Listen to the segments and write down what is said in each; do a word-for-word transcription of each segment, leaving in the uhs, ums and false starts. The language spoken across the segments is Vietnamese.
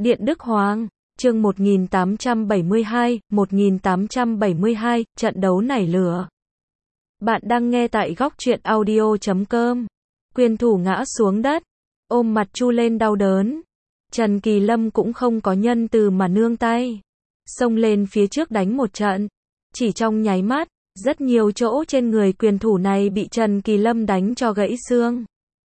Điện Đức Hoàng, chương một nghìn tám trăm bảy mươi hai, một nghìn tám trăm bảy mươi hai, trận đấu nảy lửa. Bạn đang nghe tại góc truyện audio chấm com. Quyền thủ ngã xuống đất, ôm mặt chu lên đau đớn. Trần Kỳ Lâm cũng không có nhân từ mà nương tay. Xông lên phía trước đánh một trận. Chỉ trong nháy mắt, rất nhiều chỗ trên người quyền thủ này bị Trần Kỳ Lâm đánh cho gãy xương.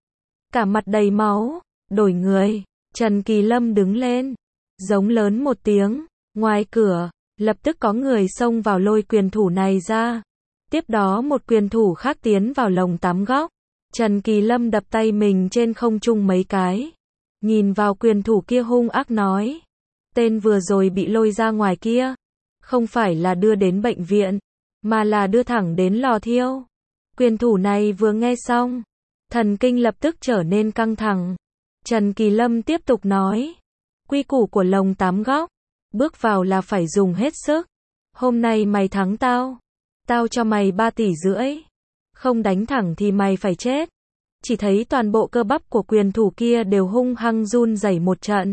Cả mặt đầy máu, đổi người, Trần Kỳ Lâm đứng lên, giống lớn một tiếng, ngoài cửa, lập tức có người xông vào lôi quyền thủ này ra. Tiếp đó một quyền thủ khác tiến vào lồng tắm góc. Trần Kỳ Lâm đập tay mình trên không trung mấy cái. Nhìn vào quyền thủ kia hung ác nói. Tên vừa rồi bị lôi ra ngoài kia. Không phải là đưa đến bệnh viện, mà là đưa thẳng đến lò thiêu. Quyền thủ này vừa nghe xong, thần kinh lập tức trở nên căng thẳng. Trần Kỳ Lâm tiếp tục nói. Quy củ của lồng tắm góc. Bước vào là phải dùng hết sức. Hôm nay mày thắng tao. Tao cho mày ba tỷ rưỡi. Không đánh thẳng thì mày phải chết. Chỉ thấy toàn bộ cơ bắp của quyền thủ kia đều hung hăng run rẩy một trận.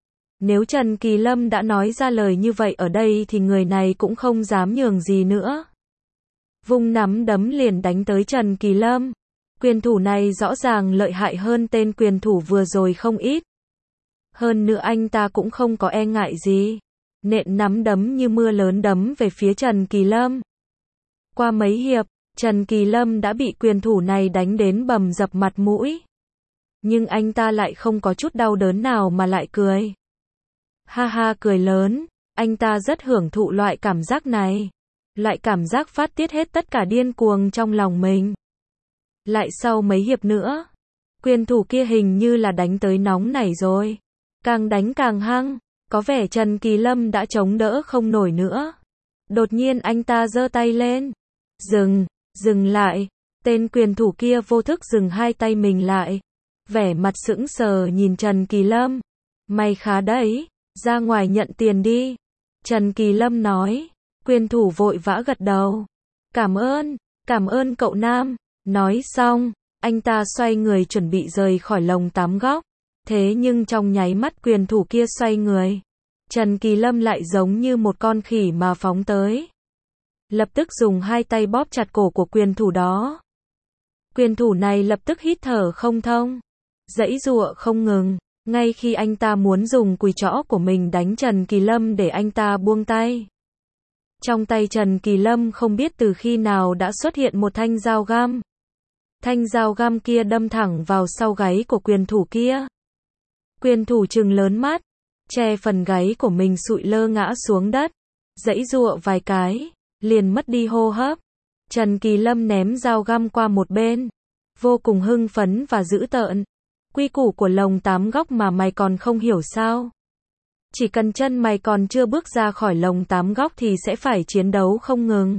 Nếu Trần Kỳ Lâm đã nói ra lời như vậy ở đây thì người này cũng không dám nhường gì nữa. Vung nắm đấm liền đánh tới Trần Kỳ Lâm. Quyền thủ này rõ ràng lợi hại hơn tên quyền thủ vừa rồi không ít. Hơn nữa anh ta cũng không có e ngại gì. Nện nắm đấm như mưa lớn đấm về phía Trần Kỳ Lâm. Qua mấy hiệp, Trần Kỳ Lâm đã bị quyền thủ này đánh đến bầm dập mặt mũi. Nhưng anh ta lại không có chút đau đớn nào mà lại cười. Ha ha cười lớn, anh ta rất hưởng thụ loại cảm giác này. Loại cảm giác phát tiết hết tất cả điên cuồng trong lòng mình. Lại sau mấy hiệp nữa, quyền thủ kia hình như là đánh tới nóng nảy rồi. Càng đánh càng hăng, có vẻ Trần Kỳ Lâm đã chống đỡ không nổi nữa. Đột nhiên anh ta giơ tay lên. Dừng, dừng lại. Tên quyền thủ kia vô thức dừng hai tay mình lại. Vẻ mặt sững sờ nhìn Trần Kỳ Lâm. Mày khá đấy, ra ngoài nhận tiền đi. Trần Kỳ Lâm nói. Quyền thủ vội vã gật đầu. Cảm ơn, cảm ơn cậu Nam. Nói xong, anh ta xoay người chuẩn bị rời khỏi lồng tắm góc. Thế nhưng trong nháy mắt quyền thủ kia xoay người, Trần Kỳ Lâm lại giống như một con khỉ mà phóng tới. Lập tức dùng hai tay bóp chặt cổ của quyền thủ đó. Quyền thủ này lập tức hít thở không thông, giãy giụa không ngừng. Ngay khi anh ta muốn dùng cùi trỏ của mình đánh Trần Kỳ Lâm để anh ta buông tay. Trong tay Trần Kỳ Lâm không biết từ khi nào đã xuất hiện một thanh dao găm. Thanh dao găm kia đâm thẳng vào sau gáy của quyền thủ kia. Quyền thủ trừng lớn mắt, che phần gáy của mình sụi lơ ngã xuống đất, giãy giụa vài cái, liền mất đi hô hấp. Trần Kỳ Lâm ném dao găm qua một bên, vô cùng hưng phấn và dữ tợn. Quy củ của lồng tám góc mà mày còn không hiểu sao? Chỉ cần chân mày còn chưa bước ra khỏi lồng tám góc thì sẽ phải chiến đấu không ngừng.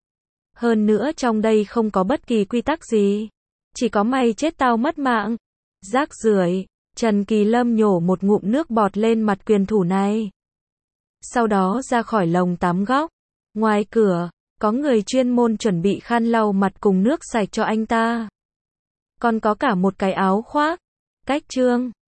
Hơn nữa trong đây không có bất kỳ quy tắc gì. Chỉ có mày chết tao mất mạng. Rác rưởi. Trần Kỳ Lâm nhổ một ngụm nước bọt lên mặt quyền thủ này. Sau đó ra khỏi lồng tắm góc. Ngoài cửa, có người chuyên môn chuẩn bị khăn lau mặt cùng nước sạch cho anh ta. Còn có cả một cái áo khoác. Cách chương.